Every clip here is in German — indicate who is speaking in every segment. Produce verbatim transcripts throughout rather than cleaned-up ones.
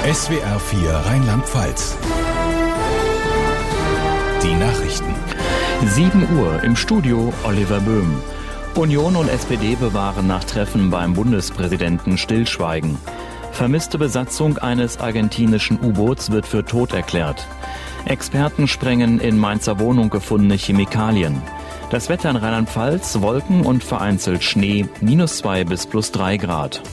Speaker 1: S W R vier Rheinland-Pfalz. Die Nachrichten.
Speaker 2: sieben Uhr im Studio Oliver Böhm. Union und S P D bewahren nach Treffen beim Bundespräsidenten Stillschweigen. Vermisste Besatzung eines argentinischen U-Boots wird für tot erklärt. Experten sprengen in Mainzer Wohnung gefundene Chemikalien. Das Wetter in Rheinland-Pfalz, Wolken und vereinzelt Schnee, minus zwei bis plus drei Grad.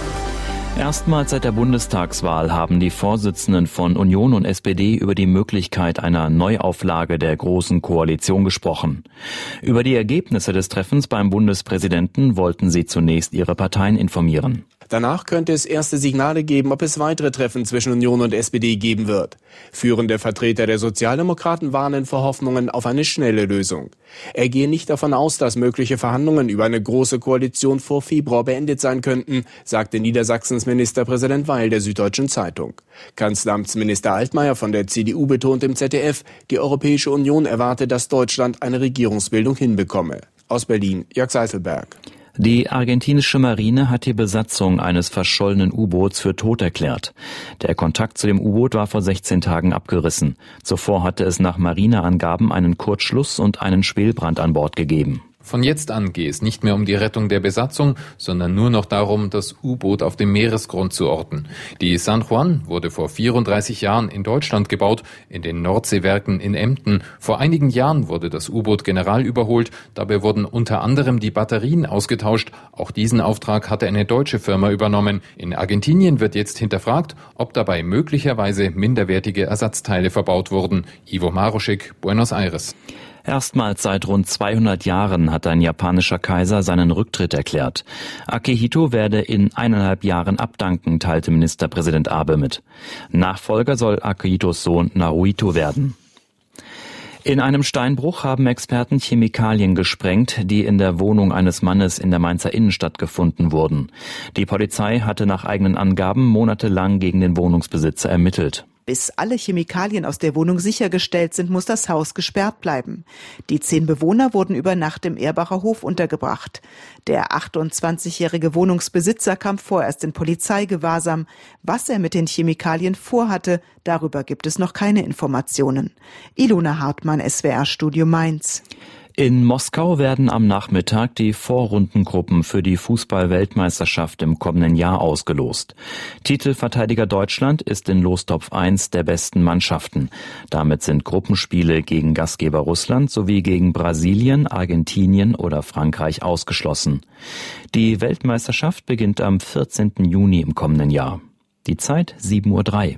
Speaker 2: Erstmals seit der Bundestagswahl haben die Vorsitzenden von Union und S P D über die Möglichkeit einer Neuauflage der Großen Koalition gesprochen. Über die Ergebnisse des Treffens beim Bundespräsidenten wollten sie zunächst ihre Parteien informieren.
Speaker 3: Danach könnte es erste Signale geben, ob es weitere Treffen zwischen Union und S P D geben wird. Führende Vertreter der Sozialdemokraten warnen vor Hoffnungen auf eine schnelle Lösung. Er gehe nicht davon aus, dass mögliche Verhandlungen über eine große Koalition vor Februar beendet sein könnten, sagte Niedersachsens Ministerpräsident Weil der Süddeutschen Zeitung. Kanzleramtsminister Altmaier von der C D U betont im Z D F, die Europäische Union erwarte, dass Deutschland eine Regierungsbildung hinbekomme. Aus Berlin, Jörg Seiselberg.
Speaker 2: Die argentinische Marine hat die Besatzung eines verschollenen U-Boots für tot erklärt. Der Kontakt zu dem U-Boot war vor sechzehn Tagen abgerissen. Zuvor hatte es nach Marineangaben einen Kurzschluss und einen Schwelbrand an Bord gegeben.
Speaker 4: Von jetzt an gehe es nicht mehr um die Rettung der Besatzung, sondern nur noch darum, das U-Boot auf dem Meeresgrund zu orten. Die San Juan wurde vor vierunddreißig Jahren in Deutschland gebaut, in den Nordseewerken in Emden. Vor einigen Jahren wurde das U-Boot General überholt. Dabei wurden unter anderem die Batterien ausgetauscht. Auch diesen Auftrag hatte eine deutsche Firma übernommen. In Argentinien wird jetzt hinterfragt, ob dabei möglicherweise minderwertige Ersatzteile verbaut wurden. Ivo Maruschik, Buenos Aires.
Speaker 2: Erstmals seit rund zweihundert Jahren hat ein japanischer Kaiser seinen Rücktritt erklärt. Akihito werde in eineinhalb Jahren abdanken, teilte Ministerpräsident Abe mit. Nachfolger soll Akihitos Sohn Naruhito werden. In einem Steinbruch haben Experten Chemikalien gesprengt, die in der Wohnung eines Mannes in der Mainzer Innenstadt gefunden wurden. Die Polizei hatte nach eigenen Angaben monatelang gegen den Wohnungsbesitzer ermittelt.
Speaker 5: Bis alle Chemikalien aus der Wohnung sichergestellt sind, muss das Haus gesperrt bleiben. Die zehn Bewohner wurden über Nacht im Erbacher Hof untergebracht. Der achtundzwanzigjährige Wohnungsbesitzer kam vorerst in Polizeigewahrsam. Was er mit den Chemikalien vorhatte, darüber gibt es noch keine Informationen. Ilona Hartmann, S W R-Studio Mainz.
Speaker 2: In Moskau werden am Nachmittag die Vorrundengruppen für die Fußball-Weltmeisterschaft im kommenden Jahr ausgelost. Titelverteidiger Deutschland ist in Lostopf eins der besten Mannschaften. Damit sind Gruppenspiele gegen Gastgeber Russland sowie gegen Brasilien, Argentinien oder Frankreich ausgeschlossen. Die Weltmeisterschaft beginnt am vierzehnten Juni im kommenden Jahr. Die Zeit sieben Uhr drei.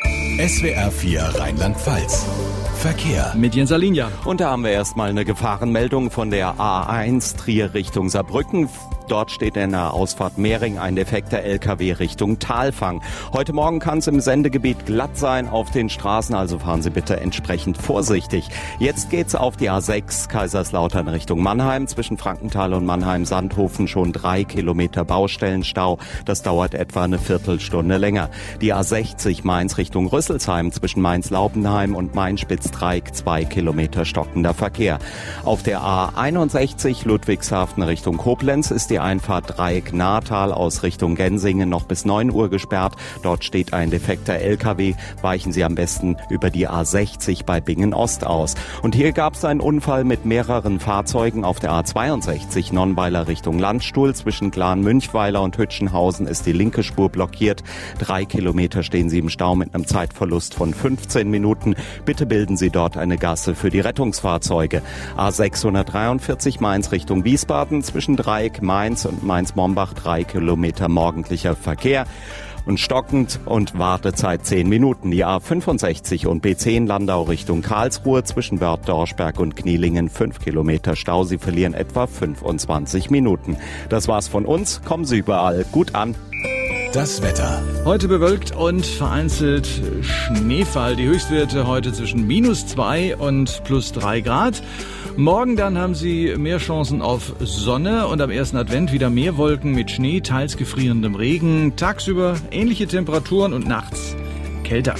Speaker 1: S W R vier Rheinland-Pfalz. Verkehr.
Speaker 6: Mit Jens Alinja.
Speaker 7: Und da haben wir erstmal eine Gefahrenmeldung von der A eins Trier Richtung Saarbrücken. Dort steht in der Ausfahrt Mehring ein defekter L K W Richtung Talfang. Heute Morgen kann es im Sendegebiet glatt sein auf den Straßen, also fahren Sie bitte entsprechend vorsichtig. Jetzt geht's auf die A sechs Kaiserslautern Richtung Mannheim. Zwischen Frankenthal und Mannheim-Sandhofen schon drei Kilometer Baustellenstau. Das dauert etwa eine Viertelstunde länger. Die A sechzig Mainz Richtung Rüsselsheim zwischen Mainz-Laubenheim und Main-Spitzdreieck zwei Kilometer stockender Verkehr. Auf der A einundsechzig Ludwigshafen Richtung Koblenz ist die Einfahrt Dreieck-Nahrtal aus Richtung Gensingen noch bis neun Uhr gesperrt. Dort steht ein defekter L K W. Weichen Sie am besten über die A sechzig bei Bingen-Ost aus. Und hier gab es einen Unfall mit mehreren Fahrzeugen auf der A zweiundsechzig Nonnweiler Richtung Landstuhl. Zwischen Glan-Münchweiler und Hütchenhausen ist die linke Spur blockiert. Drei Kilometer stehen Sie im Stau mit einem Zeitverlust von fünfzehn Minuten. Bitte bilden Sie dort eine Gasse für die Rettungsfahrzeuge. A sechshundertdreiundvierzig Mainz Richtung Wiesbaden zwischen Dreieck, Mainz und Mainz-Mombach drei Kilometer morgendlicher Verkehr. Und stockend und Wartezeit zehn Minuten. Die A fünfundsechzig und B zehn Landau Richtung Karlsruhe zwischen Wörth, Dorschberg und Knielingen fünf Kilometer Stau. Sie verlieren etwa fünfundzwanzig Minuten. Das war's von uns. Kommen Sie überall gut an.
Speaker 1: Das Wetter.
Speaker 6: Heute bewölkt und vereinzelt Schneefall. Die Höchstwerte heute zwischen minus zwei und plus drei Grad. Morgen dann haben Sie mehr Chancen auf Sonne und am ersten Advent wieder mehr Wolken mit Schnee, teils gefrierendem Regen. Tagsüber ähnliche Temperaturen und nachts kälter.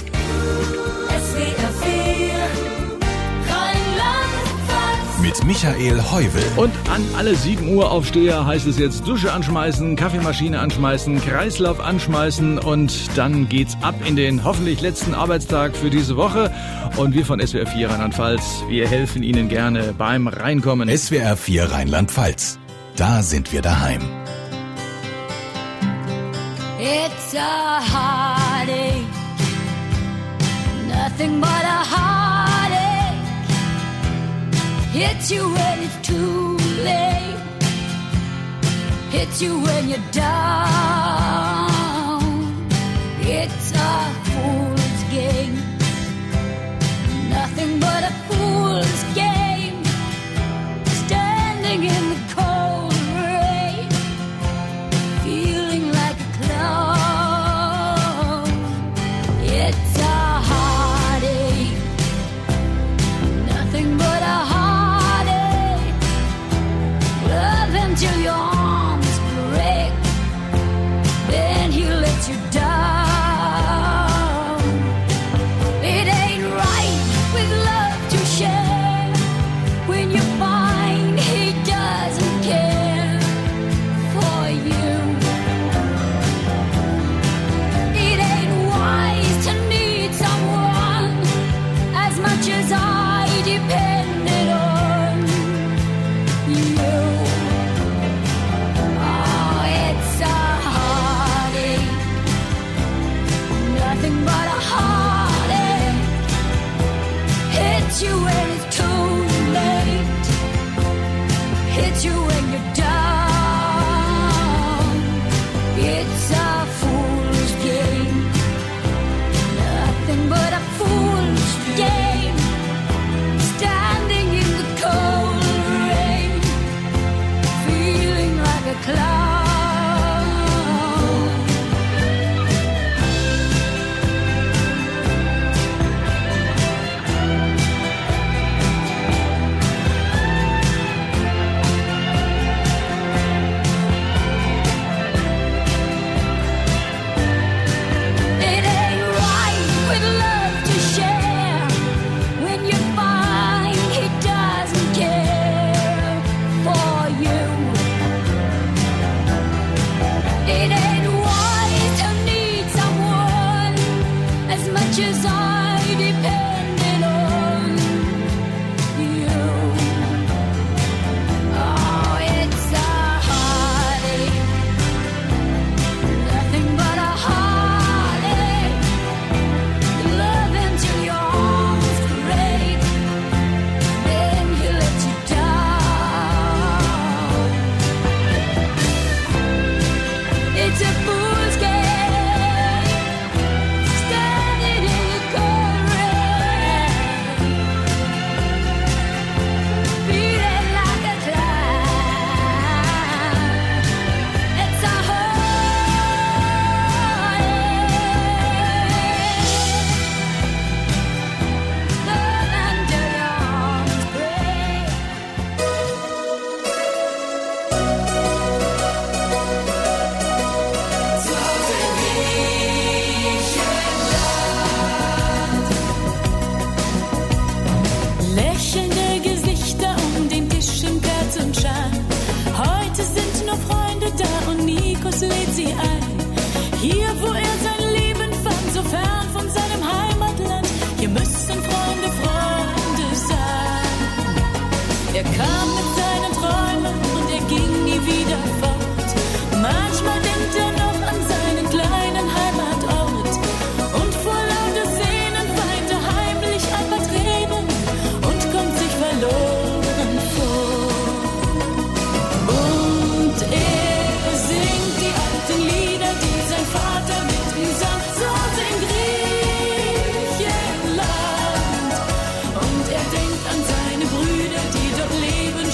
Speaker 1: mit Michael Heuvel.
Speaker 6: Und an alle sieben Uhr Aufsteher heißt es jetzt Dusche anschmeißen, Kaffeemaschine anschmeißen, Kreislauf anschmeißen und dann geht's ab in den hoffentlich letzten Arbeitstag für diese Woche. Und wir von S W R vier Rheinland-Pfalz, wir helfen Ihnen gerne beim Reinkommen.
Speaker 1: S W R vier Rheinland-Pfalz. Da sind wir daheim.
Speaker 8: It's a heartache, nothing but a heartache. Hits you when it's too late, hits you when you're down. It's a fool's game, nothing but a fool's game. Standing in the cold rain, feeling like a clown. It's a heartache, nothing but a heartache. Love him till your arms break, then he lets you down. It ain't right with love to share when you find he doesn't care for you. It ain't wise to need someone as much as I depended on you. Oh, it's a heartache, nothing but a heartache. Hits you when it's too late, hits you when you're down. It's a fool's game, nothing but a fool's game. Standing in the cold rain, feeling like a clown. It ain't right with love to share when you find he doesn't care for you. It ain't wise to need someone as much as I depended on you. Oh, it's a heartache, nothing but a heartache. Love him till your arms break, then he lets you down. It's a fool's game, standing in the cold rain, feeling like a clown. It's a heartache, love until your arms break.
Speaker 9: Lächelnde Gesichter um den Tisch im Kerzenschein. Heute sind nur Freunde da und Nikos lädt sie ein. Hier, wo er sein Leben fand, so fern von seinem Heimatland. Hier müssen Freunde Freunde sein. Er kam mit seinen Träumen und er ging nie wieder fort. Manchmal denkt er noch an seinen kleinen Heimatort. Und vor lauter Sehnen weint er heimlich ein paar Tränen und kommt sich verloren vor. Und er singt die alten Lieder, die sein Vater mit ihm sang, so in Griechenland. Und er denkt an seine Brüder, die dort leben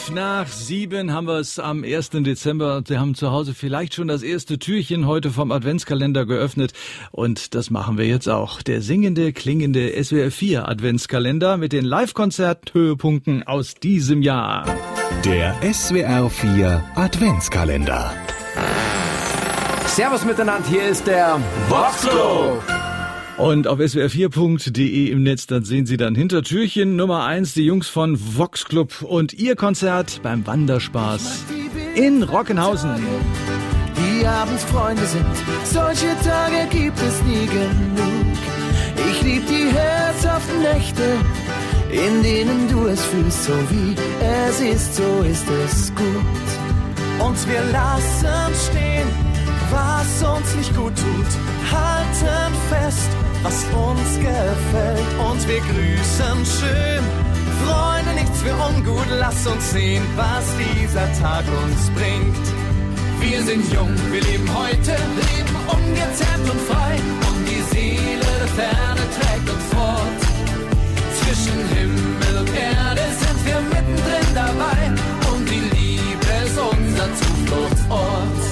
Speaker 6: Fünf nach sieben haben wir es am ersten Dezember. Sie haben zu Hause vielleicht schon das erste Türchen heute vom Adventskalender geöffnet. Und das machen wir jetzt auch. Der singende, klingende S W R vier Adventskalender mit den Live-Konzert-Höhepunkten aus diesem Jahr.
Speaker 1: Der S W R vier Adventskalender.
Speaker 10: Servus miteinander, hier ist der Voxclub.
Speaker 6: Und auf s w r vier punkt d e im Netz, dann sehen Sie dann hinter Türchen Nummer eins die Jungs von Voxclub und ihr Konzert beim Wanderspaß in Rockenhausen.
Speaker 11: Die abends Freunde sind, solche Tage gibt es nie genug. Ich lieb die herzhaften Nächte, in denen du es fühlst, so wie es ist, so ist es gut. Und wir lassen stehen, was uns nicht gut tut, halten fest, was uns gefällt, und wir grüßen schön. Freunde, nichts für ungut, lass uns sehen, was dieser Tag uns bringt. Wir sind jung, wir leben heute, leben ungezerrt und frei, und die Seele der Ferne trägt uns fort. Zwischen Himmel und Erde sind wir mittendrin dabei, und die Liebe ist unser Zufluchtsort.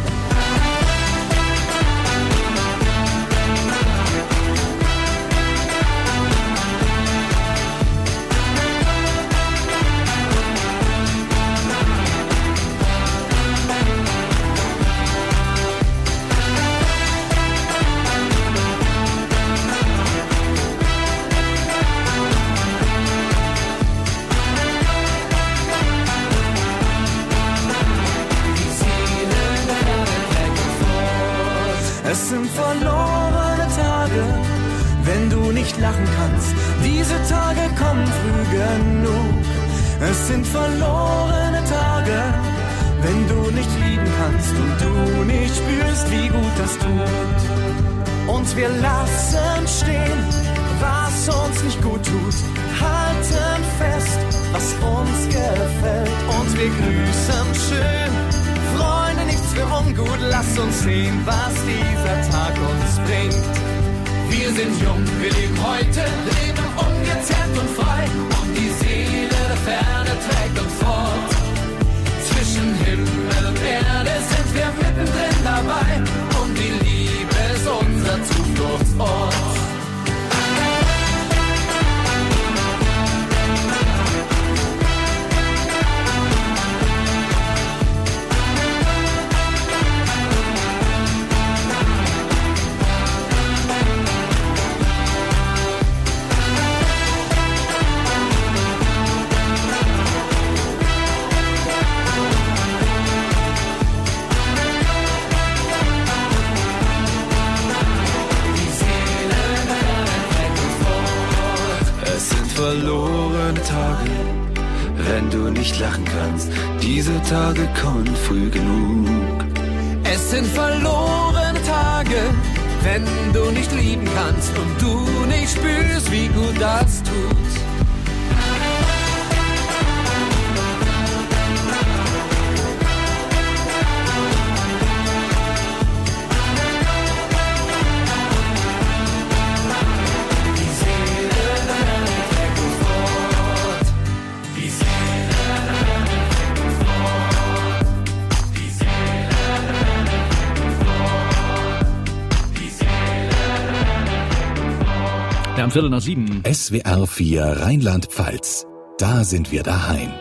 Speaker 11: Es sind verlorene Tage, wenn du nicht lachen kannst. Diese Tage kommen früh genug. Es sind verlorene Tage, wenn du nicht lieben kannst und du nicht spürst, wie gut das tut. Und wir lassen stehen, was uns nicht gut tut, halten fest, was uns gefällt, und wir grüßen schön. Freunde, nichts für ungut, lass uns sehen, was dieser Tag uns bringt. Wir sind jung, wir leben heute, leben ungezerrt und frei, und die Seele der Ferne trägt uns fort. Zwischen Himmel und Erde sind wir mittendrin dabei, und die Liebe ist unser Zufluchtsort.
Speaker 12: Verlorene Tage, wenn du nicht lachen kannst, diese Tage kommen früh genug.
Speaker 11: Es sind verlorene Tage, wenn du nicht lieben kannst und du nicht spürst, wie gut das tut.
Speaker 6: Am Viertel nach sieben.
Speaker 1: S W R vier Rheinland-Pfalz. Da sind wir daheim.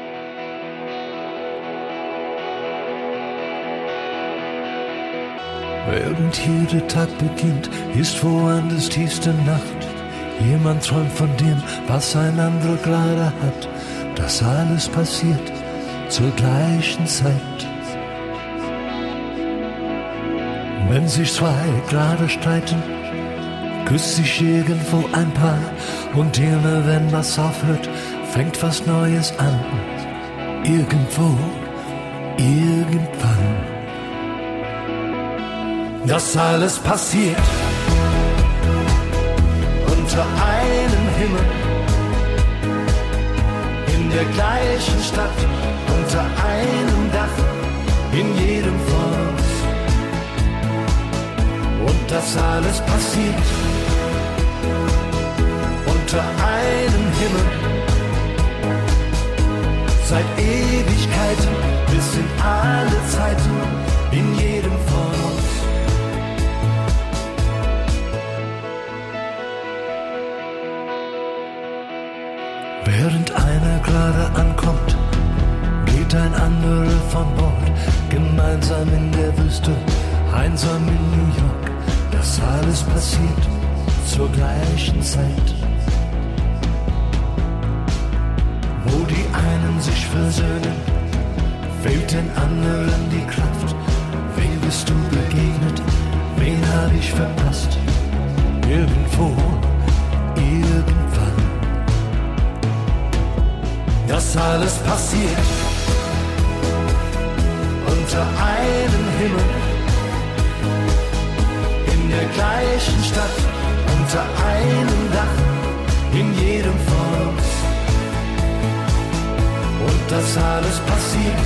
Speaker 13: Während hier der Tag beginnt, ist woanders tiefste Nacht. Jemand träumt von dem, was ein anderer gerade hat. Das alles passiert zur gleichen Zeit. Wenn sich zwei gerade streiten, küsst sich irgendwo ein Paar, und immer wenn was aufhört, fängt was Neues an. Irgendwo, irgendwann. Das alles passiert unter einem Himmel, in der gleichen Stadt, unter einem Dach, in jedem von uns. Und das alles passiert unter einem Himmel, seit Ewigkeiten bis in alle Zeiten, in jedem von uns. Während einer gerade ankommt, geht ein anderer von Bord, gemeinsam in der Wüste, einsam in New York. Das alles passiert zur gleichen Zeit, wo die einen sich versöhnen, fehlt den anderen die Kraft. Wem bist du begegnet, wen hab ich verpasst? Irgendwo, irgendwann. Das alles passiert unter einem Himmel, in der gleichen Stadt, unter einem Dach, in jedem von uns. Und das alles passiert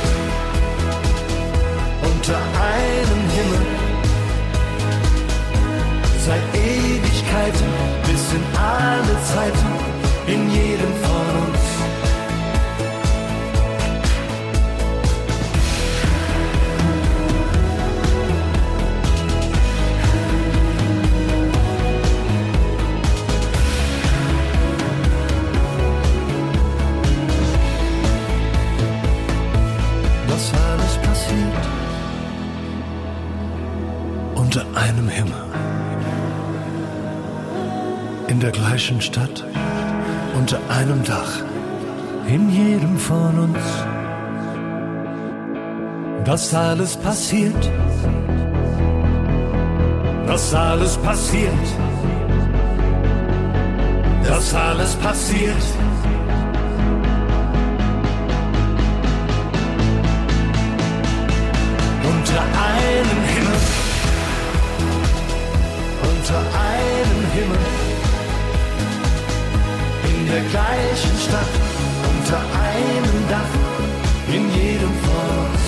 Speaker 13: unter einem Himmel, seit Ewigkeiten bis in alle Zeiten, in jedem von uns. Unter einem Himmel, in der gleichen Stadt, unter einem Dach, in jedem von uns. Das alles passiert, das alles passiert, das alles passiert. Unter einem Himmel, unter einem Himmel, in der gleichen Stadt, unter einem Dach, in jedem von uns.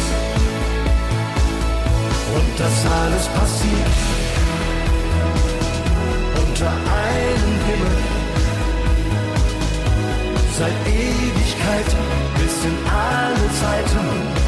Speaker 13: Und das alles passiert unter einem Himmel, seit Ewigkeiten bis in alle Zeiten.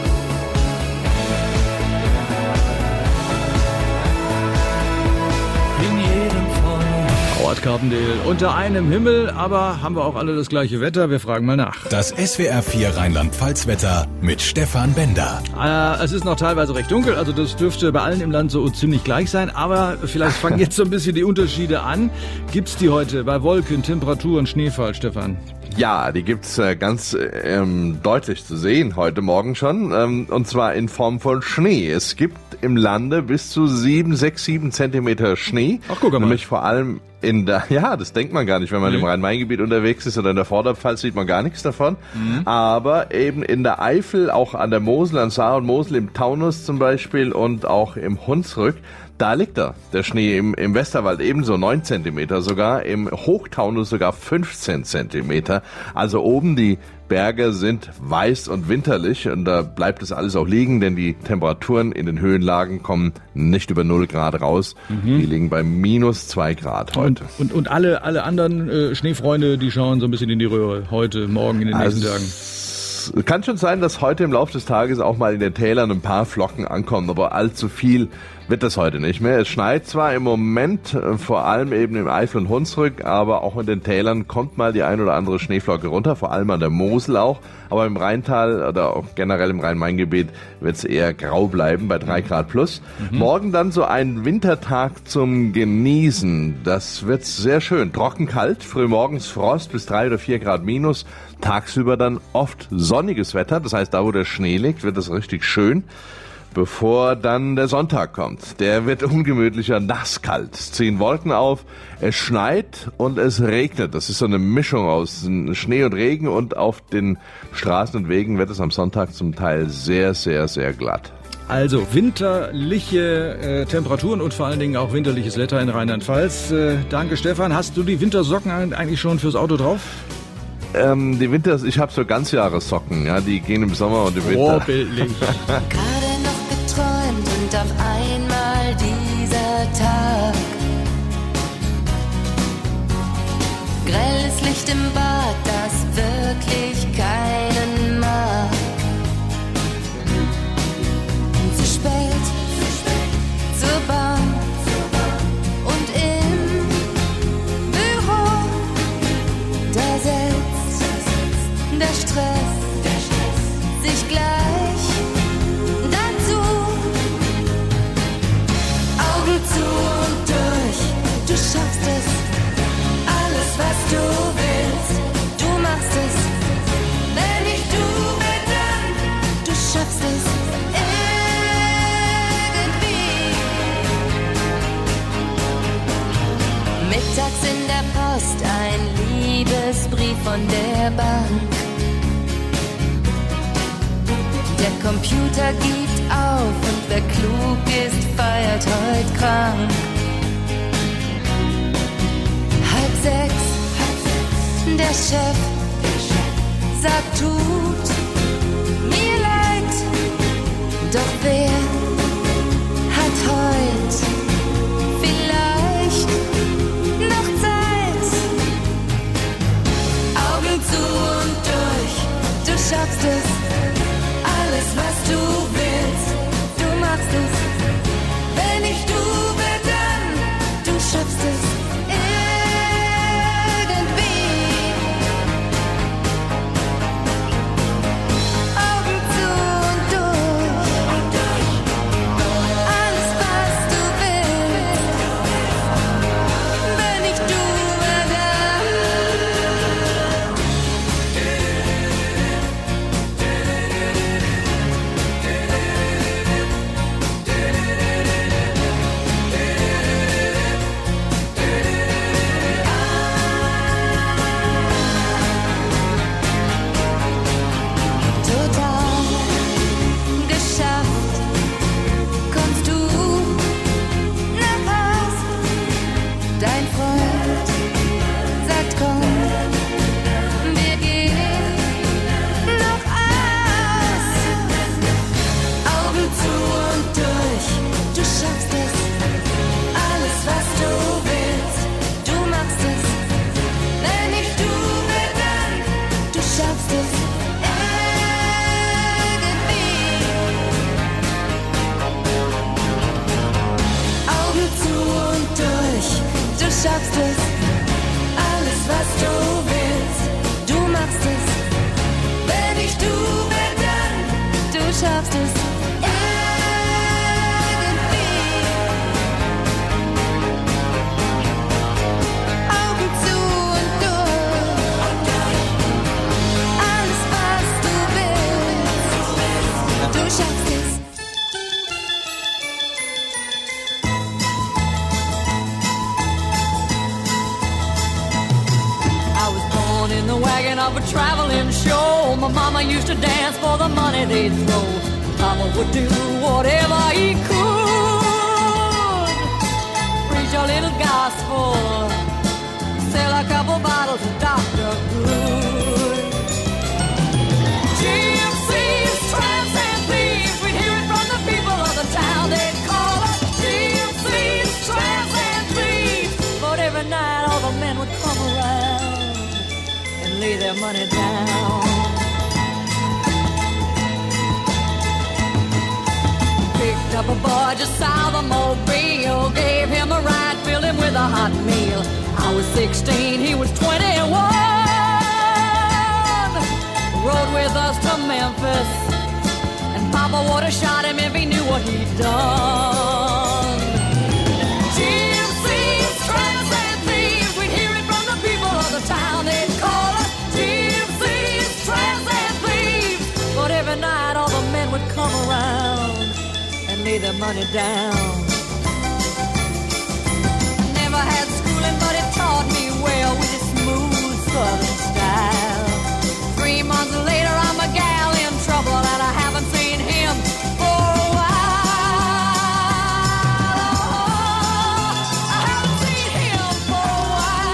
Speaker 6: Howard Carpendale, unter einem Himmel, aber haben wir auch alle das gleiche Wetter? Wir fragen mal nach.
Speaker 1: Das S W R vier Rheinland-Pfalz-Wetter mit Stefan Bender.
Speaker 6: Äh, es ist noch teilweise recht dunkel, also das dürfte bei allen im Land so ziemlich gleich sein, aber vielleicht fangen jetzt so ein bisschen die Unterschiede an. Gibt's die heute bei Wolken, Temperaturen, Schneefall, Stefan?
Speaker 14: Ja, die gibt's äh, ganz ähm, deutlich zu sehen heute Morgen schon, ähm, und zwar in Form von Schnee. Es gibt im Lande bis zu sieben, sechs, sieben Zentimeter Schnee.
Speaker 6: Ach, guck mal.
Speaker 14: Nämlich vor allem in der, ja, das denkt man gar nicht, wenn man nee. im Rhein-Main-Gebiet unterwegs ist oder in der Vorderpfalz sieht man gar nichts davon. Mhm. Aber eben in der Eifel, auch an der Mosel, an Saar und Mosel, im Taunus zum Beispiel und auch im Hunsrück, da liegt er, der Schnee im, im Westerwald ebenso neun Zentimeter sogar, im Hochtaunus sogar fünfzehn Zentimeter. Also oben die Berge sind weiß und winterlich und da bleibt es alles auch liegen, denn die Temperaturen in den Höhenlagen kommen nicht über null Grad raus. Mhm. Die liegen bei minus zwei Grad heute.
Speaker 6: Und, und, und alle, alle anderen äh, Schneefreunde, die schauen so ein bisschen in die Röhre heute, morgen, in den
Speaker 14: also,
Speaker 6: nächsten Tagen.
Speaker 14: Es kann schon sein, dass heute im Laufe des Tages auch mal in den Tälern ein paar Flocken ankommen, aber allzu viel wird das heute nicht mehr. Es schneit zwar im Moment, äh, vor allem eben im Eifel und Hunsrück, aber auch in den Tälern kommt mal die ein oder andere Schneeflocke runter, vor allem an der Mosel auch. Aber im Rheintal oder auch generell im Rhein-Main-Gebiet wird es eher grau bleiben, bei drei Grad plus. Mhm. Morgen dann so ein Wintertag zum Genießen. Das wird sehr schön. Trocken kalt, frühmorgens Frost bis drei oder vier Grad minus. Tagsüber dann oft sonniges Wetter. Das heißt, da wo der Schnee liegt, wird es richtig schön. Bevor dann der Sonntag kommt. Der wird ungemütlicher, nasskalt. Es ziehen Wolken auf, es schneit und es regnet. Das ist so eine Mischung aus Schnee und Regen und auf den Straßen und Wegen wird es am Sonntag zum Teil sehr, sehr, sehr glatt.
Speaker 6: Also winterliche äh, Temperaturen und vor allen Dingen auch winterliches Wetter in Rheinland-Pfalz. Äh, danke, Stefan. Hast du die Wintersocken eigentlich schon fürs Auto drauf?
Speaker 14: Ähm, die Winter, ich habe so Ganzjahressocken, ja, die gehen im Sommer und im Winter.
Speaker 6: Vorbildlich.
Speaker 8: Und auf einmal dieser Tag. Grelles Licht im Bad, das wirklich keinen schaffst es irgendwie. Mittags in der Post ein Liebesbrief von der Bank. Der Computer gibt auf und wer klug ist, feiert heut krank. Halb sechs, der Chef sagt, tut mir leid, doch wer hat heut vielleicht noch Zeit? Augen zu und durch, du schaffst es. Alles, was du willst, du machst es. Wenn ich du will, dann du schaffst es irgendwie. Augen zu und durch. Alles, was du willst. Wenn ich du will, dann total geschafft. Kommst du nach Haus? Dein Freund sagt, komm, wir gehen noch aus. Augen zu und durch, du schaffst es. Alles, was du willst, du machst es. Wenn ich du will, dann du schaffst es irgendwie. Augen zu und durch, du schaffst es. Alles, was du willst, du machst es. Wenn ich du will, dann du schaffst es irgendwie. Augen zu und durch. Alles, was du willst, du schaffst es.
Speaker 15: I was born in the wagon of a traveling show. My mama used to dance for the money they'd throw. Papa would do whatever he could. Preach a little gospel, sell a couple bottles of Doctor Good. Gypsies, tramps, and thieves, we'd hear it from the people of the town. They'd call us gypsies, tramps, and thieves. But every night all the men would come around and lay their money down. Picked up a boy just south of Mobile, gave him a ride, filled him with a hot meal. I was sixteen, he was twenty-one. Rode with us to Memphis, and Papa would have shot him if he knew what he'd done. Gypsies, tramps, and thieves, we'd hear it from the people of the town. They'd call us gypsies, tramps, and thieves. But every night all the men would come around and lay their money down. Never had schooling, but it taught me well with its smooth southern style. Three months later, I'm a gal in trouble, and I haven't seen him for a while. I haven't seen him for a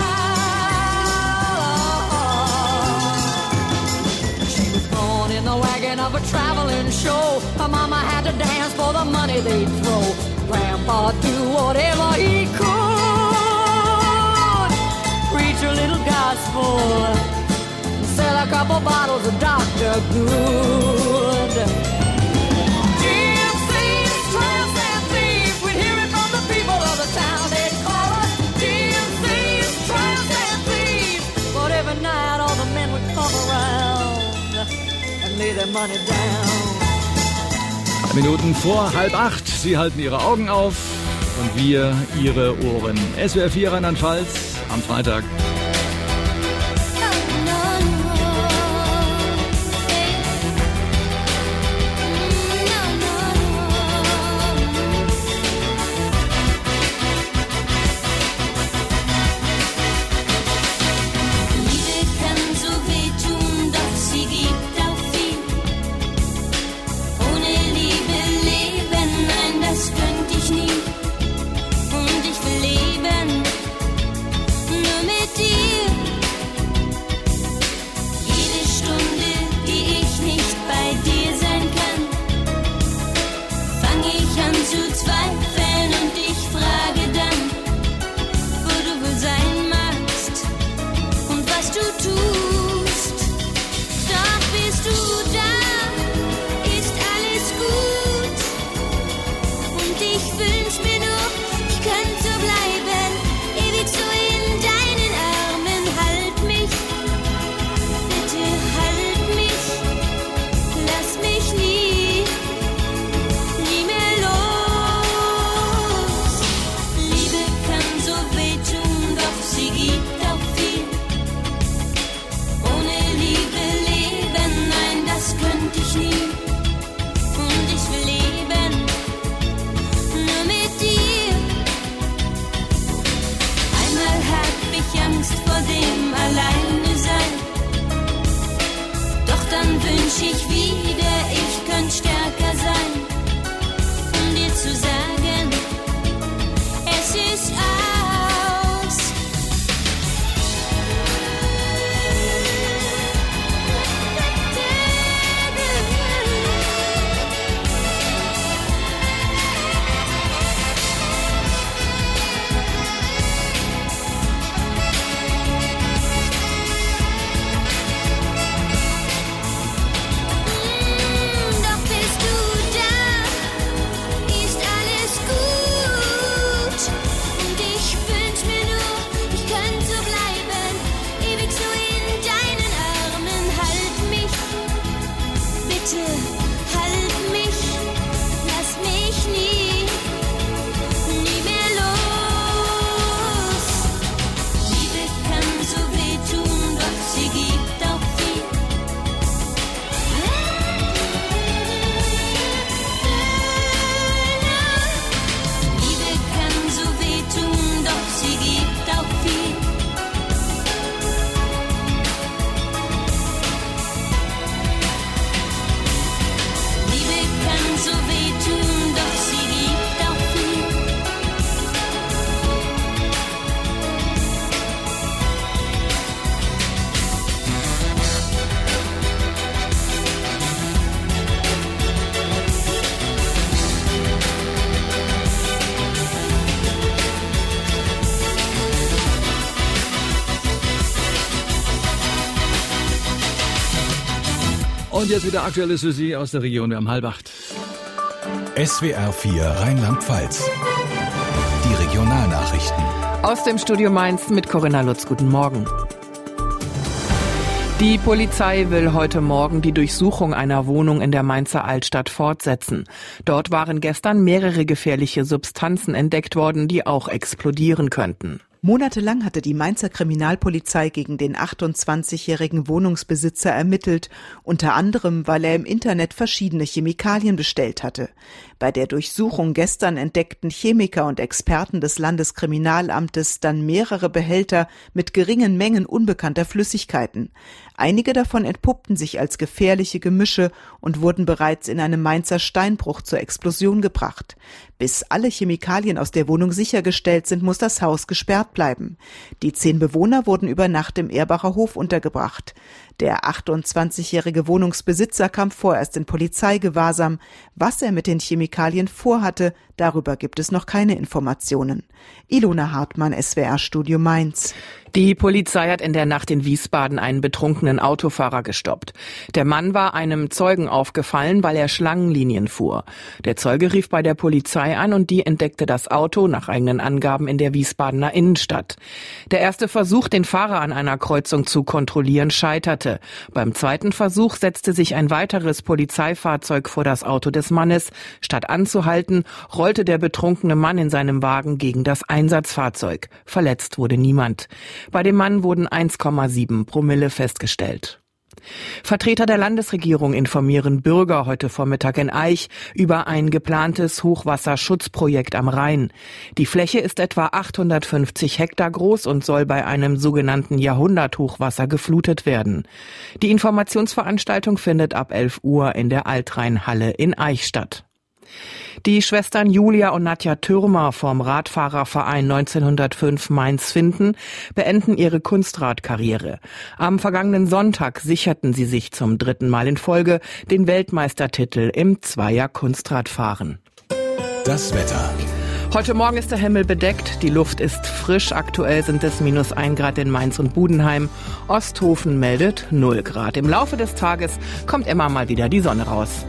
Speaker 15: while. She was born in the wagon of a traveling show. Her mama had to dance for the money they'd throw. Grandpa do whatever he could. Preach a little gospel, sell a couple bottles of Doctor Good. Gypsies, tramps, and thieves, we'd hear it from the people of the town. They'd call us gypsies, tramps, and thieves. But every night all the men would come around and lay their money down.
Speaker 6: Minuten vor halb acht. Sie halten Ihre Augen auf und wir Ihre Ohren. S W R vier Rheinland-Pfalz am Freitag. jetzt wieder Aktuelles für Sie aus der Region. Wir haben halb acht.
Speaker 1: S W R vier Rheinland-Pfalz. Die Regionalnachrichten.
Speaker 16: Aus dem Studio Mainz mit Corinna Lutz. Guten Morgen. Die Polizei will heute Morgen die Durchsuchung einer Wohnung in der Mainzer Altstadt fortsetzen. Dort waren gestern mehrere gefährliche Substanzen entdeckt worden, die auch explodieren könnten.
Speaker 5: Monatelang hatte die Mainzer Kriminalpolizei gegen den achtundzwanzigjährigen Wohnungsbesitzer ermittelt, unter anderem, weil er im Internet verschiedene Chemikalien bestellt hatte. Bei der Durchsuchung gestern entdeckten Chemiker und Experten des Landeskriminalamtes dann mehrere Behälter mit geringen Mengen unbekannter Flüssigkeiten. Einige davon entpuppten sich als gefährliche Gemische und wurden bereits in einem Mainzer Steinbruch zur Explosion gebracht. Bis alle Chemikalien aus der Wohnung sichergestellt sind, muss das Haus gesperrt bleiben. Die zehn Bewohner wurden über Nacht im Erbacher Hof untergebracht. Der achtundzwanzigjährige Wohnungsbesitzer kam vorerst in Polizeigewahrsam. Was er mit den Chemikalien vorhatte, darüber gibt es noch keine Informationen. Ilona Hartmann, S W R-Studio Mainz.
Speaker 16: Die Polizei hat in der Nacht in Wiesbaden einen betrunkenen Autofahrer gestoppt. Der Mann war einem Zeugen aufgefallen, weil er Schlangenlinien fuhr. Der Zeuge rief bei der Polizei an und die entdeckte das Auto nach eigenen Angaben in der Wiesbadener Innenstadt. Der erste Versuch, den Fahrer an einer Kreuzung zu kontrollieren, scheiterte. Beim zweiten Versuch setzte sich ein weiteres Polizeifahrzeug vor das Auto des Mannes. Statt anzuhalten, rollte der betrunkene Mann in seinem Wagen gegen das Einsatzfahrzeug. Verletzt wurde niemand. Bei dem Mann wurden eins Komma sieben Promille festgestellt. Vertreter der Landesregierung informieren Bürger heute Vormittag in Aich über ein geplantes Hochwasserschutzprojekt am Rhein. Die Fläche ist etwa achthundertfünfzig Hektar groß und soll bei einem sogenannten Jahrhunderthochwasser geflutet werden. Die Informationsveranstaltung findet ab elf Uhr in der Altrheinhalle in Aich statt. Die Schwestern Julia und Nadja Thürmer vom Radfahrerverein neunzehnhundertfünf Mainz-Finden beenden ihre Kunstradkarriere. Am vergangenen Sonntag sicherten sie sich zum dritten Mal in Folge den Weltmeistertitel im Zweier-Kunstradfahren.
Speaker 1: Das Wetter.
Speaker 16: Heute Morgen ist der Himmel bedeckt, die Luft ist frisch. Aktuell sind es minus ein Grad in Mainz und Budenheim. Osthofen meldet null Grad. Im Laufe des Tages kommt immer mal wieder die Sonne raus.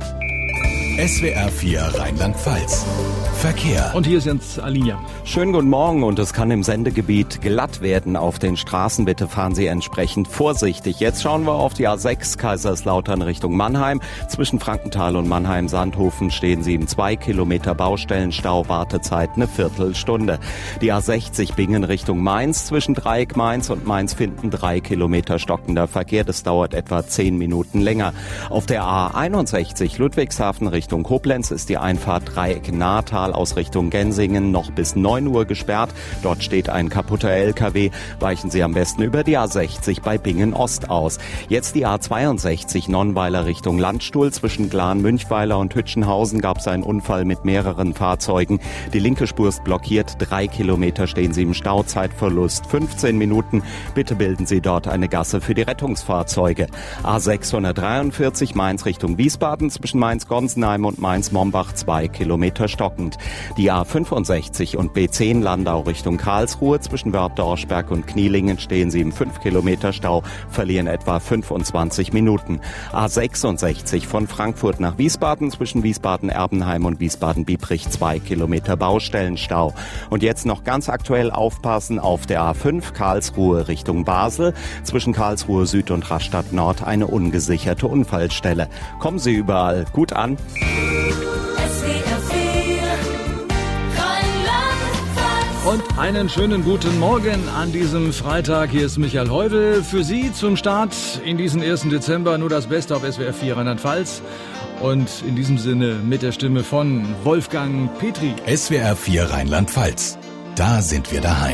Speaker 1: S W R vier Rheinland-Pfalz. Verkehr.
Speaker 6: Und hier ist jetzt Alinja.
Speaker 7: Schönen guten Morgen und es kann im Sendegebiet glatt werden auf den Straßen. Bitte fahren Sie entsprechend vorsichtig. Jetzt schauen wir auf die A sechs Kaiserslautern Richtung Mannheim. Zwischen Frankenthal und Mannheim-Sandhofen stehen Sie im zwei Kilometer Baustellenstau. Wartezeit eine Viertelstunde. Die A sechzig Bingen Richtung Mainz. Zwischen Dreieck Mainz und Mainz-Finden drei Kilometer stockender Verkehr. Das dauert etwa zehn Minuten länger. Auf der A einundsechzig Ludwigshafen Richtung Koblenz ist die Einfahrt Dreieck-Nahtal aus Richtung Gensingen noch bis neun Uhr gesperrt. Dort steht ein kaputter L K W. Weichen Sie am besten über die A sechzig bei Bingen Ost aus. Jetzt die A zweiundsechzig Nonnweiler Richtung Landstuhl. Zwischen Glan-Münchweiler und Hütchenhausen gab es einen Unfall mit mehreren Fahrzeugen. Die linke Spur ist blockiert. Drei Kilometer stehen Sie im Stau. Zeitverlust fünfzehn Minuten. Bitte bilden Sie dort eine Gasse für die Rettungsfahrzeuge. A sechshundertdreiundvierzig Mainz Richtung Wiesbaden. Zwischen Mainz-Gonsenheim und Mainz-Mombach zwei Kilometer stockend. Die A fünfundsechzig und B zehn Landau Richtung Karlsruhe. Zwischen Wörth-Dorschberg und Knielingen stehen Sie im fünf Kilometer Stau, verlieren etwa fünfundzwanzig Minuten. A sechsundsechzig von Frankfurt nach Wiesbaden. Zwischen Wiesbaden-Erbenheim und Wiesbaden-Biebrich zwei Kilometer Baustellenstau. Und jetzt noch ganz aktuell aufpassen auf der A fünf Karlsruhe Richtung Basel. Zwischen Karlsruhe Süd und Rastatt Nord eine ungesicherte Unfallstelle. Kommen Sie überall gut an.
Speaker 6: Und einen schönen guten Morgen an diesem Freitag. Hier ist Michael Heuvel für Sie zum Start in diesen ersten Dezember. Nur das Beste auf S W R vier Rheinland-Pfalz. Und in diesem Sinne mit der Stimme von Wolfgang Petri.
Speaker 1: S W R vier Rheinland-Pfalz. Da sind wir daheim.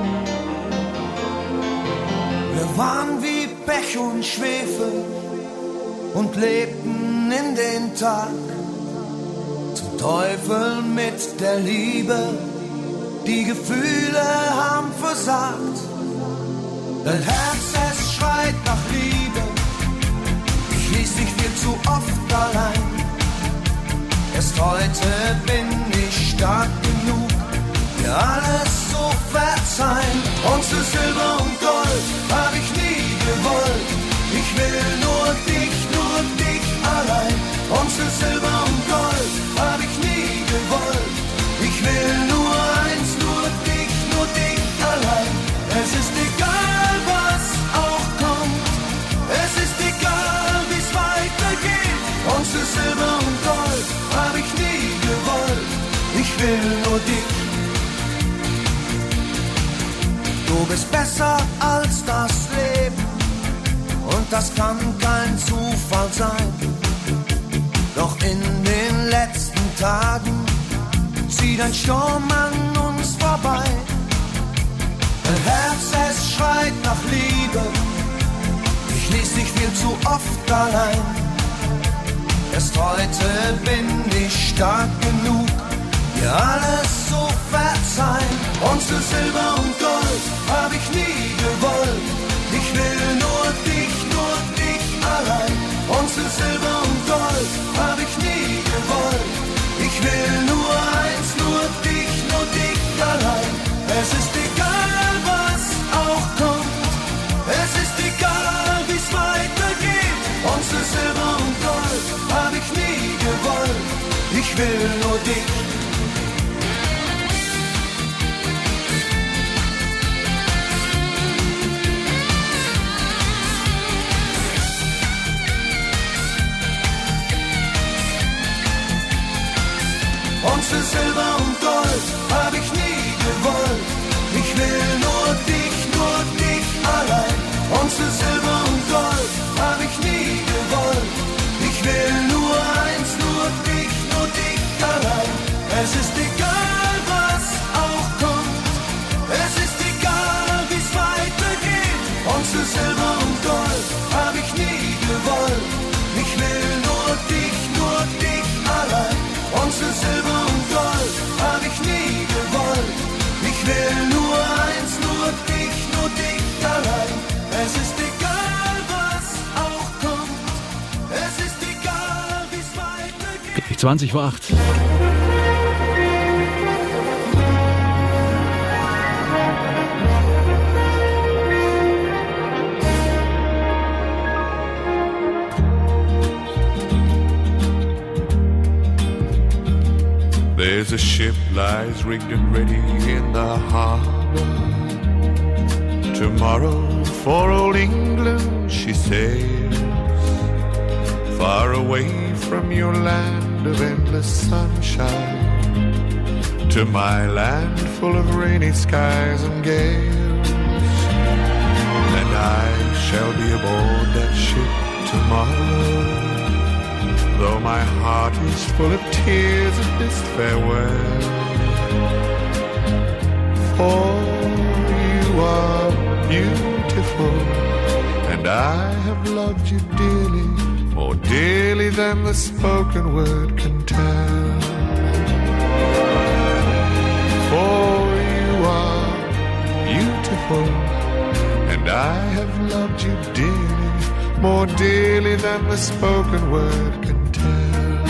Speaker 11: Wir waren wie Pech und Schwefel und lebten in den Tag. Zum Teufel mit der Liebe. Die Gefühle haben versagt. Dein Herz, es schreit nach Liebe. Ich ließ dich viel zu oft allein. Erst heute bin ich stark genug, dir alles so verzeihen. Und für Silber und Gold hab ich nie gewollt. Ich will nur dich, nur dich. will nur dich. Du bist besser als das Leben und das kann kein Zufall sein. Doch in den letzten Tagen zieht ein Sturm an uns vorbei. Mein Herz, es schreit nach Liebe, ich ließ dich viel zu oft allein. Erst heute bin ich stark genug, dir alles zu verzeihen. Und für Silber und Gold hab ich nie gewollt, ich will nur dich, nur dich allein. Und für Silber und Gold hab ich nie gewollt, ich will nur eins, nur dich, nur dich allein. Es ist egal, was auch kommt, es ist egal, wie's weitergeht. Und für Silber und Gold hab ich nie gewollt, ich will nur dich. Und für Silber und Gold hab ich nie gewollt, ich will nur dich, nur dich allein. Und für Silber und Gold hab ich nie gewollt, ich will nur eins, nur dich, nur dich allein. Es ist egal, was auch kommt, es ist egal, wie's weitergeht. Und für Silber und Gold hab ich nie gewollt, ich will nur dich, nur dich allein. Und für Silber und Gold hab ich nie gewollt, ich will nur eins, nur dich, nur dich allein. Es ist egal, was auch kommt, es ist egal, wie's weitergeht.
Speaker 6: zwanzig vor acht.
Speaker 17: There's a ship lies rigged and ready in the harbor. Tomorrow for old England she sails, far away from your land of endless sunshine, to my land full of rainy skies and gales. And I shall be aboard that ship tomorrow, though my heart is full of tears at this farewell. For you are beautiful, and I have loved you dearly, more dearly than the spoken word can tell. For you are beautiful, and I have loved you dearly, more dearly than the spoken word can tell.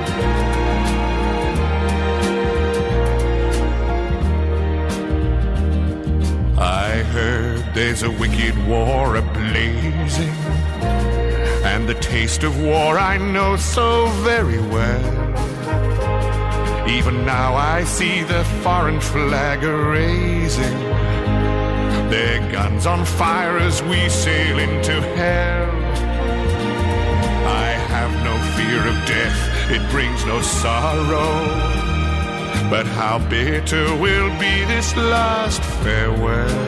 Speaker 17: I heard there's a wicked war a-blazing, and the taste of war I know so very well. Even now I see the foreign flag a-raising, their guns on fire as we sail into hell. I have no fear of death, it brings no sorrow, but how bitter will be this last farewell.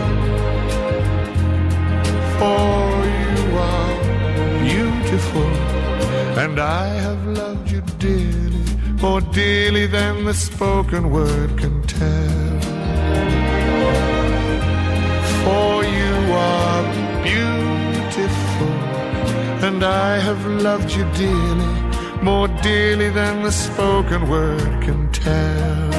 Speaker 17: For you are beautiful, and I have loved you dearly, more dearly than the spoken word can tell. For you are beautiful, and I have loved you dearly, more dearly than the spoken word can tell.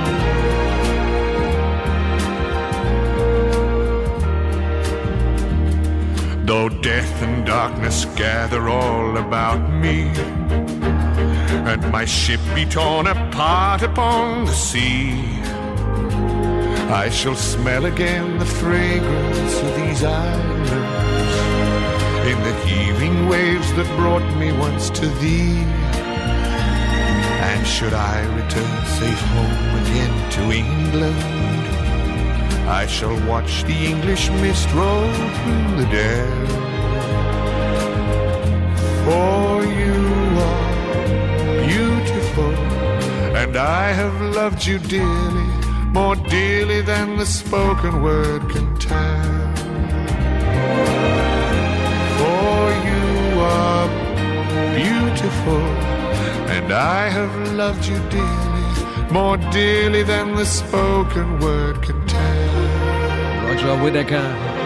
Speaker 17: Though death and darkness gather all about me, and my ship be torn apart upon the sea, I shall smell again the fragrance of these islands, in the heaving waves that brought me once to thee. And should I return safe home again to England, I shall watch the English mist roll through the dell. For you are beautiful, and I have loved you dearly, more dearly than the spoken word can tell. For you are beautiful, and I have loved you dearly, more dearly than the spoken word can tell.
Speaker 6: Roger Whittaker.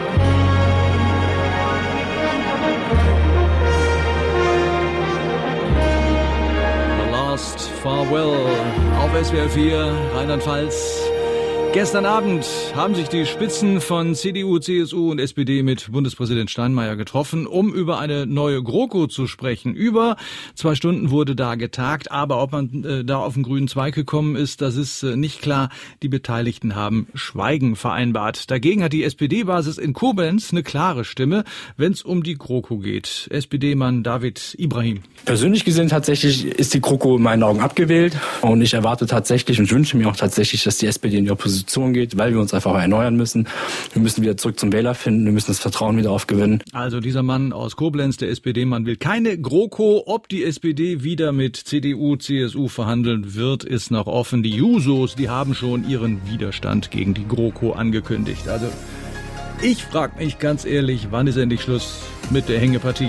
Speaker 6: The Last Farewell auf S W R vier, Rheinland-Pfalz. Gestern Abend haben sich die Spitzen von C D U, C S U und S P D mit Bundespräsident Steinmeier getroffen, um über eine neue GroKo zu sprechen. Über zwei Stunden wurde da getagt, aber ob man äh, da auf den grünen Zweig gekommen ist, das ist äh, nicht klar. Die Beteiligten haben Schweigen vereinbart. Dagegen hat die S P D-Basis in Koblenz eine klare Stimme, wenn es um die GroKo geht. S P D-Mann David Ibrahim.
Speaker 18: Persönlich gesehen tatsächlich ist die GroKo in meinen Augen abgewählt und ich erwarte tatsächlich und wünsche mir auch tatsächlich, dass die S P D in die Opposition geht, weil wir uns einfach erneuern müssen. Wir müssen wieder zurück zum Wähler finden, wir müssen das Vertrauen wieder aufgewinnen.
Speaker 6: Also dieser Mann aus Koblenz, der S P D-Mann, will keine GroKo. Ob die S P D wieder mit C D U, C S U verhandeln wird, ist noch offen. Die Jusos, die haben schon ihren Widerstand gegen die GroKo angekündigt. Also ich frage mich ganz ehrlich, wann ist endlich Schluss mit der Hängepartie?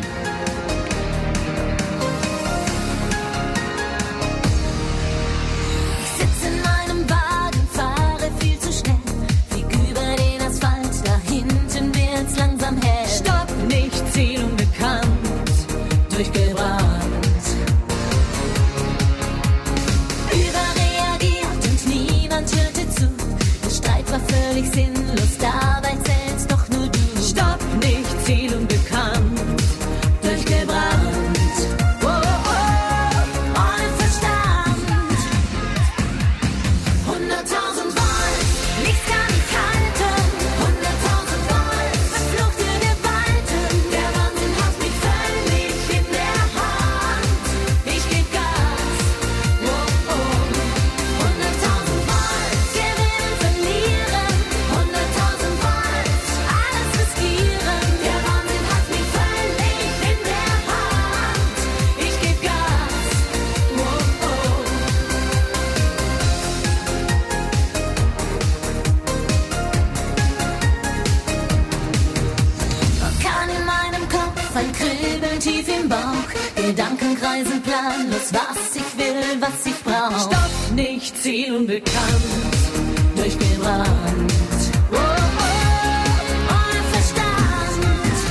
Speaker 15: Gedanken kreisen planlos, was ich will, was ich brauch. Stopp, nicht Ziel unbekannt, durchgebrannt. Oh, oh, ohne Verstand.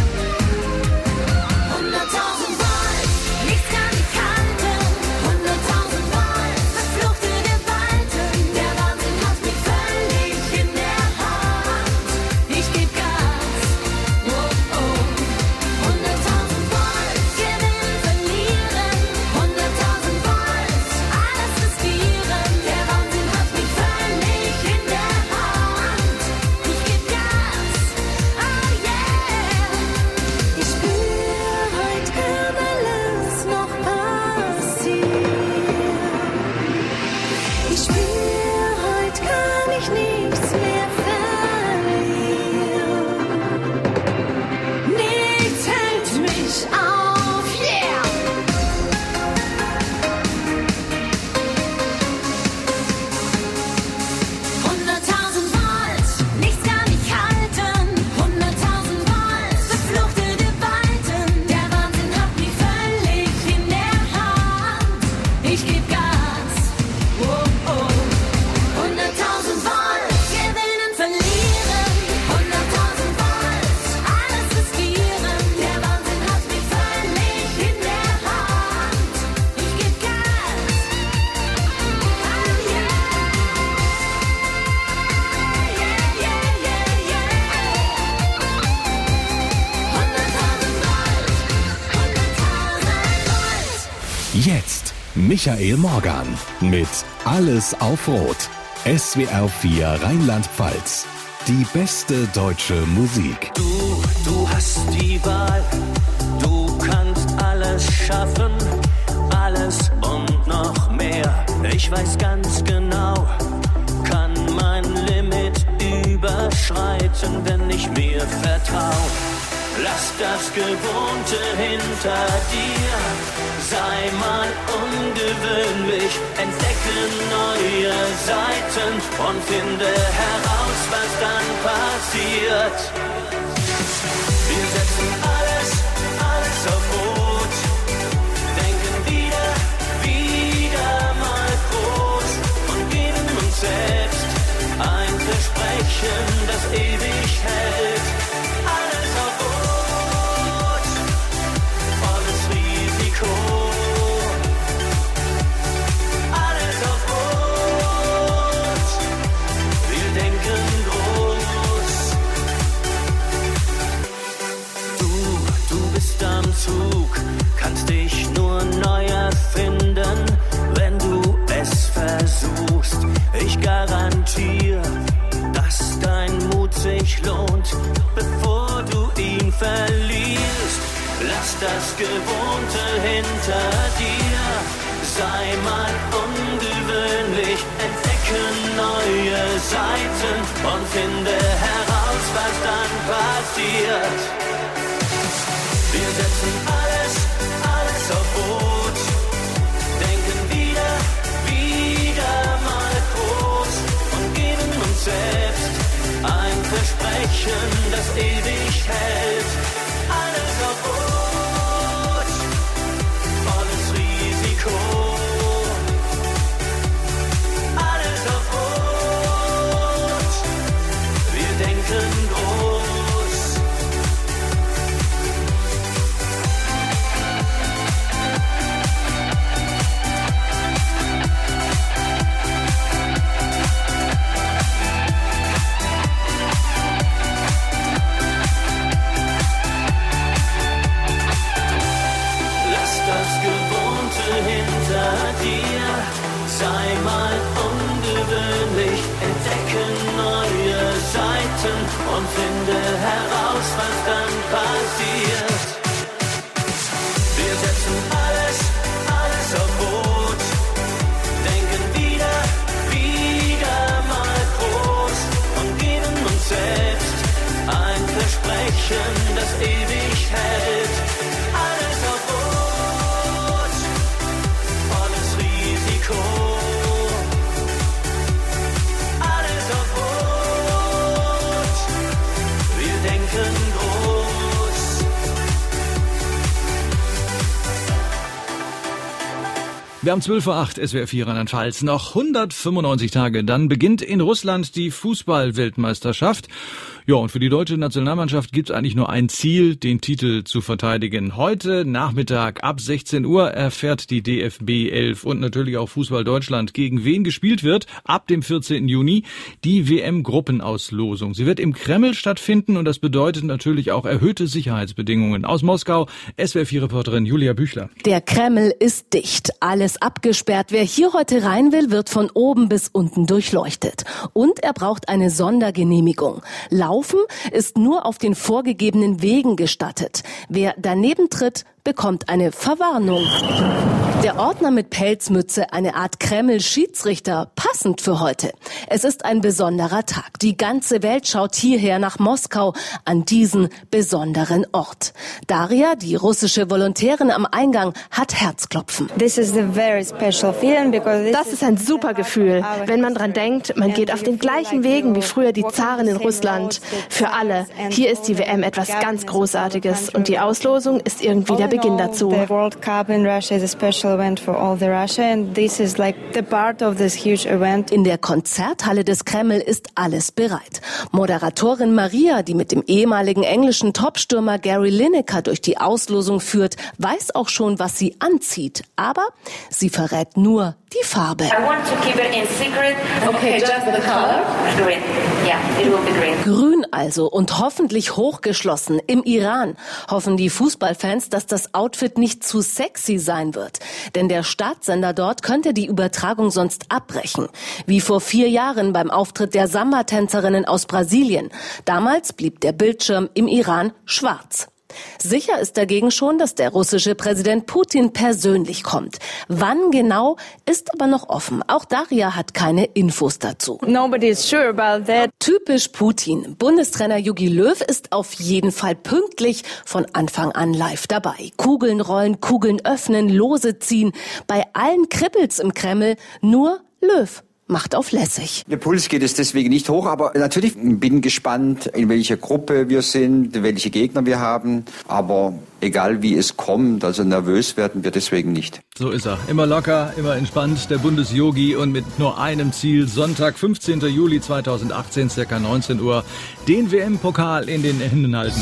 Speaker 15: Hunderttausend Volt, nichts kann ich halten. Hunderttausend Volt, verfluchte Gewalten. Der Wahnsinn hat mich völlig in der Hand. Ich geb Gas. Oh, oh, hunderttausend Volt, gewinnen, verlieren. Hunderttausend Volt, alles riskieren. Der Wahnsinn hat mich völlig in der Hand. Ich geb Gas. Oh yeah. Ich spür, heute kann alles noch passieren. Ich spür, heute kann ich nichts mehr verlieren. Nichts hält mich auf, yeah! Hunderttausend Volt, nichts kann ich halten. Hunderttausend Volt, verfluchte Gewalten. Der Wahnsinn hat mich völlig in der Hand. Ich geb Gas. Oh, oh. Hunderttausend Volt, gewinnen, verlieren. Hunderttausend Volt, alles riskieren. Der Wahnsinn hat mich völlig in der Hand. Ich geb Gas. Oh yeah. Yeah, yeah, yeah, yeah. Hunderttausend Volt, hunderttausend Volt.
Speaker 1: Jetzt Michael Morgan mit Alles auf Rot. S W R vier Rheinland-Pfalz. Die beste deutsche Musik.
Speaker 19: Du, du hast die Wahl, du kannst alles schaffen, alles und noch mehr. Ich weiß ganz genau, kann mein Limit überschreiten, wenn ich mir vertrau. Lass das Gewohnte hinter dir, sei mal ungewöhnlich, entdeck neue Seiten und finde heraus, was dann passiert. Wir setzen alles, alles auf Rot, denken wieder, wieder mal groß und geben uns selbst ein Versprechen, das ewig hält. Alles auf Rot, volles Risiko. Alles auf Rot, wir denken groß. Du, du bist am Zug, kannst dich nur neu erfinden, wenn du es versuchst. Ich garantiere, dass dein Mut sich lohnt, bevor du ihn verlierst. Lass das Gewohnte hinter dir, sei mal ungewöhnlich, entdecke neue Seiten und finde heraus, was dann passiert. Wir setzen alles, alles auf Rot, denken wieder, wieder mal groß und geben uns selbst ein Versprechen, das ewig hält. Alles auf Rot, volles Risiko. Alles auf Rot, wir denken groß. Sei mal ungewöhnlich, entdecke neue Seiten und finde heraus, was dann passiert. Wir setzen alles, alles auf Rot, denken wieder, wieder mal groß und geben uns selbst ein Versprechen, das ewig hält. Alles auf Rot, volles Risiko.
Speaker 6: Wir haben zwölf Uhr acht, S W R vier Rheinland-Pfalz. Noch hundertfünfundneunzig Tage, dann beginnt in Russland die Fußball-Weltmeisterschaft. Ja, und für die deutsche Nationalmannschaft gibt es eigentlich nur ein Ziel, den Titel zu verteidigen. Heute Nachmittag ab sechzehn Uhr erfährt die D F B elf und natürlich auch Fußball Deutschland, gegen wen gespielt wird ab dem vierzehnten Juni die W M-Gruppenauslosung. Sie wird im Kreml stattfinden und das bedeutet natürlich auch erhöhte Sicherheitsbedingungen. Aus Moskau, S W R vier Reporterin Julia Büchler.
Speaker 20: Der Kreml ist dicht, alles abgesperrt. Wer hier heute rein will, wird von oben bis unten durchleuchtet. Und er braucht eine Sondergenehmigung. Laufen ist nur auf den vorgegebenen Wegen gestattet. Wer daneben tritt, bekommt eine Verwarnung. Der Ordner mit Pelzmütze, eine Art Kreml-Schiedsrichter, passend für heute. Es ist ein besonderer Tag. Die ganze Welt schaut hierher nach Moskau, an diesen besonderen Ort. Daria, die russische Volontärin am Eingang, hat Herzklopfen.
Speaker 21: Das ist ein super Gefühl, wenn man dran denkt, man geht auf den gleichen Wegen wie früher die Zaren in Russland. Für alle. Hier ist die W M etwas ganz Großartiges und die Auslosung ist irgendwie der Beginn dazu.
Speaker 20: In der Konzerthalle des Kreml ist alles bereit. Moderatorin Maria, die mit dem ehemaligen englischen Topstürmer Gary Lineker durch die Auslosung führt, weiß auch schon, was sie anzieht. Aber sie verrät nur die Farbe.
Speaker 22: I want to keep it in secret. Okay, just the color. Green. Yeah, it will be green.
Speaker 20: Grün also und hoffentlich hochgeschlossen. Im Iran hoffen die Fußballfans, dass das Outfit nicht zu sexy sein wird. Denn der Staatssender dort könnte die Übertragung sonst abbrechen. Wie vor vier Jahren beim Auftritt der Samba-Tänzerinnen aus Brasilien. Damals blieb der Bildschirm im Iran schwarz. Sicher ist dagegen schon, dass der russische Präsident Putin persönlich kommt. Wann genau, ist aber noch offen. Auch Daria hat keine Infos dazu.
Speaker 21: Nobody is sure about that.
Speaker 20: Typisch Putin. Bundestrainer Jogi Löw ist auf jeden Fall pünktlich von Anfang an live dabei. Kugeln rollen, Kugeln öffnen, Lose ziehen. Bei allen kribbelt's im Kreml, nur Löw macht auf lässig.
Speaker 3: Der Puls geht es deswegen nicht hoch, aber natürlich bin gespannt, in welcher Gruppe wir sind, welche Gegner wir haben. Aber egal wie es kommt, also nervös werden wir deswegen nicht.
Speaker 6: So ist er. Immer locker, immer entspannt, der Bundesjogi und mit nur einem Ziel. Sonntag, fünfzehnten Juli zweitausendachtzehn, circa neunzehn Uhr, den W M-Pokal in den Händen halten.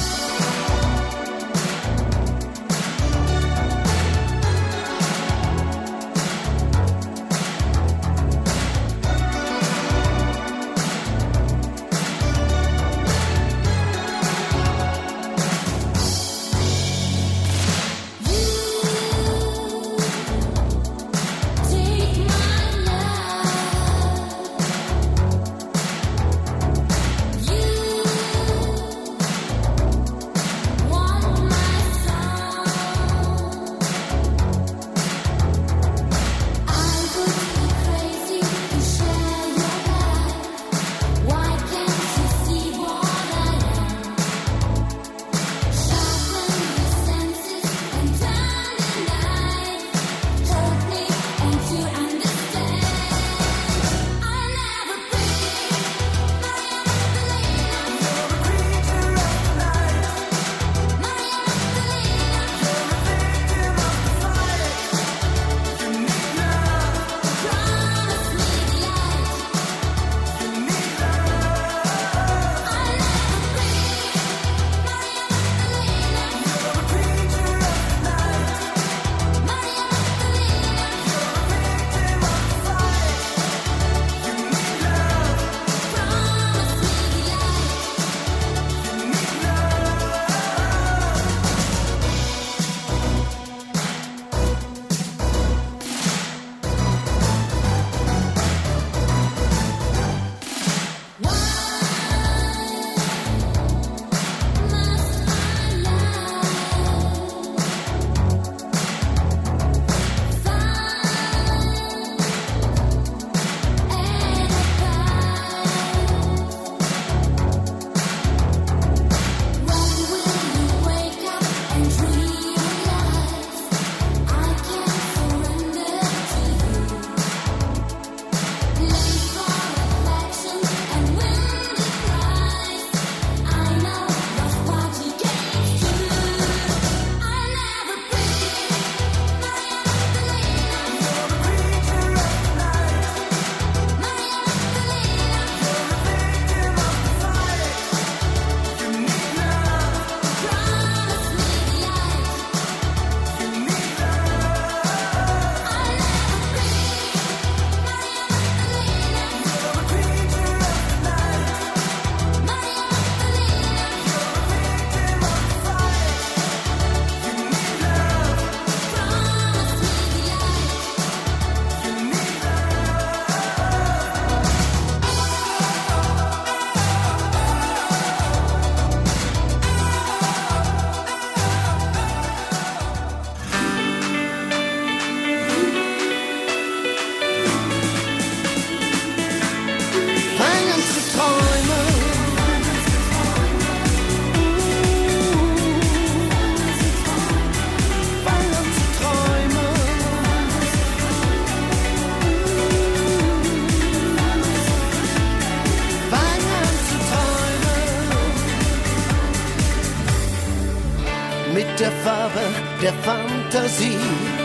Speaker 4: der Farbe der Fantasie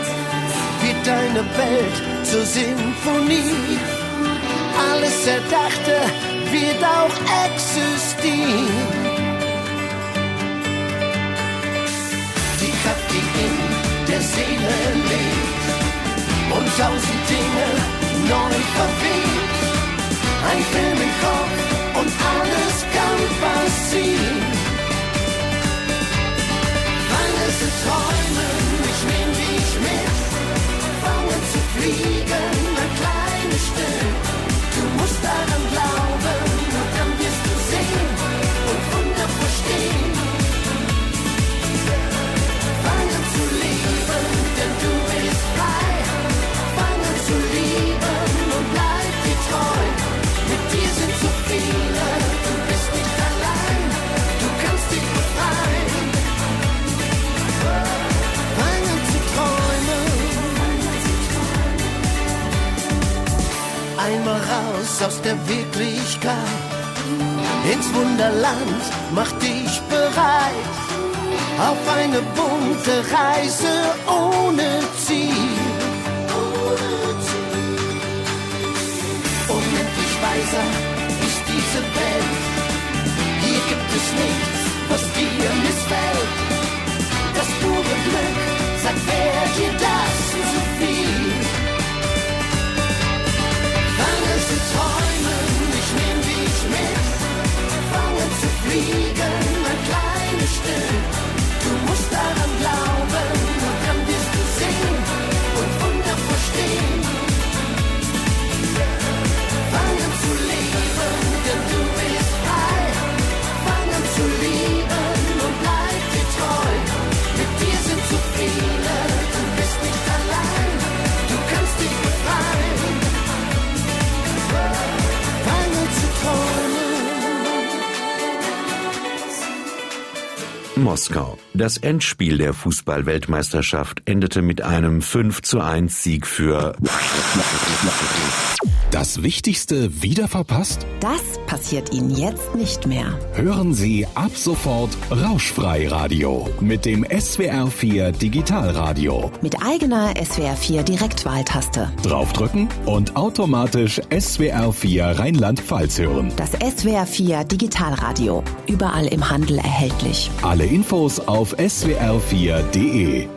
Speaker 4: wird deine Welt zur Sinfonie. Alles Erdachte wird auch existieren. Die Kraft, die in der Seele lebt und tausend Dinge neu verweht. Ein Film im Kopf und alles kann passieren. Fangen zu träumen, ich nehm dich mit. Fangen zu fliegen, ein kleines Stück. Du musst daran glauben, nur dann wirst du sehen und Wunder verstehen. raus aus der Wirklichkeit. Ins Wunderland mach dich bereit. Auf eine bunte Reise ohne Ziel. Unendlich weiser ist diese Welt. Hier gibt es nichts, was dir missfällt. Das pure Glück sagt, wer dir das zu viel. Fange zu träumen, ich nehm dich mit. Fange zu fliegen, ein kleines Stück. Du musst daran glauben, und dann wirst du sehen und Wunder verstehen. Fangen zu leben, denn du bist frei. Fangen zu lieben und bleib dir treu. Mit dir sind so viele, du bist nicht allein. Du kannst dich befreien. Fangen zu träumen.
Speaker 2: Moskau. Das Endspiel der Fußball-Weltmeisterschaft endete mit einem fünf zu eins Sieg für...
Speaker 1: Das Wichtigste wieder verpasst?
Speaker 9: Das passiert Ihnen jetzt nicht mehr.
Speaker 1: Hören Sie ab sofort Rauschfrei Radio mit dem S W R vier Digitalradio.
Speaker 9: Mit eigener S W R vier Direktwahltaste.
Speaker 1: Draufdrücken und automatisch S W R vier Rheinland-Pfalz hören.
Speaker 9: Das S W R vier Digitalradio. Überall im Handel erhältlich.
Speaker 1: Alle Infos auf S W R vier Punkt de.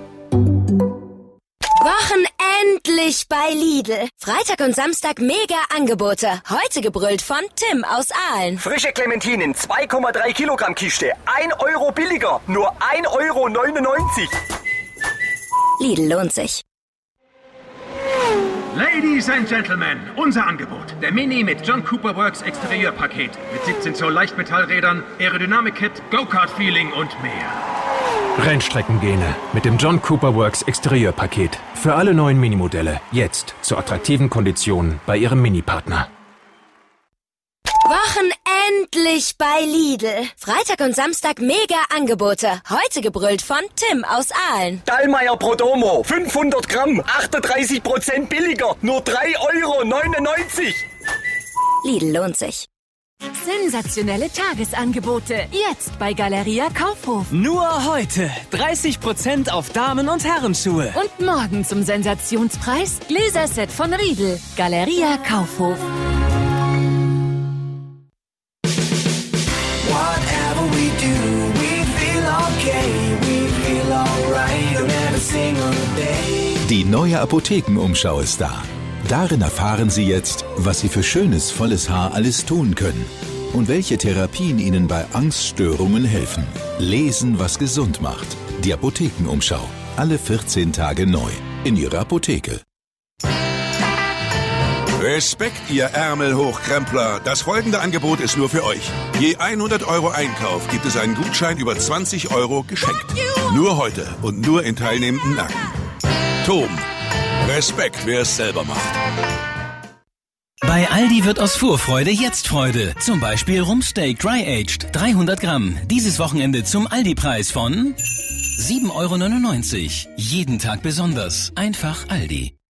Speaker 23: Wochenendlich bei Lidl. Freitag und Samstag mega Angebote. Heute gebrüllt von Tim aus Aalen.
Speaker 24: Frische Clementinen, zwei Komma drei Kilogramm Kiste. ein Euro billiger. Nur ein Euro neunundneunzig.
Speaker 23: Lidl lohnt sich.
Speaker 25: Ladies and Gentlemen, unser Angebot. Der Mini mit John Cooper Works Exterieurpaket. Mit siebzehn Zoll Leichtmetallrädern, Aerodynamik-Kit, Go-Kart-Feeling und mehr.
Speaker 26: Rennstreckengene mit dem John Cooper Works Exterieurpaket. Für alle neuen Minimodelle. Jetzt zu attraktiven Konditionen bei Ihrem Mini-Partner.
Speaker 23: Wochenendlich bei Lidl. Freitag und Samstag mega Angebote. Heute gebrüllt von Tim aus Aalen.
Speaker 24: Dallmayr Prodomo, fünfhundert Gramm, achtunddreißig Prozent billiger. Nur drei Euro neunundneunzig.
Speaker 23: Lidl lohnt sich.
Speaker 27: Sensationelle Tagesangebote. Jetzt bei Galeria Kaufhof.
Speaker 28: Nur heute dreißig Prozent auf Damen- und Herrenschuhe.
Speaker 27: Und morgen zum Sensationspreis Gläserset von Riedel. Galeria Kaufhof.
Speaker 4: Whatever we do, we feel okay, we feel alright on every single day.
Speaker 29: Die neue Apothekenumschau ist da. Darin erfahren Sie jetzt, was Sie für schönes, volles Haar alles tun können und welche Therapien Ihnen bei Angststörungen helfen. Lesen, was gesund macht. Die Apothekenumschau. Alle vierzehn Tage neu. In Ihrer Apotheke.
Speaker 30: Respekt, ihr Ärmelhochkrempler. Das folgende Angebot ist nur für euch. Je hundert Euro Einkauf gibt es einen Gutschein über zwanzig Euro geschenkt. Nur heute und nur in teilnehmenden Märkten. Tom. Respekt, wer es selber macht.
Speaker 31: Bei Aldi wird aus Vorfreude jetzt Freude. Zum Beispiel Rumpsteak Dry Aged dreihundert Gramm. Dieses Wochenende zum Aldi-Preis von sieben Euro neunundneunzig. Jeden Tag besonders. Einfach Aldi.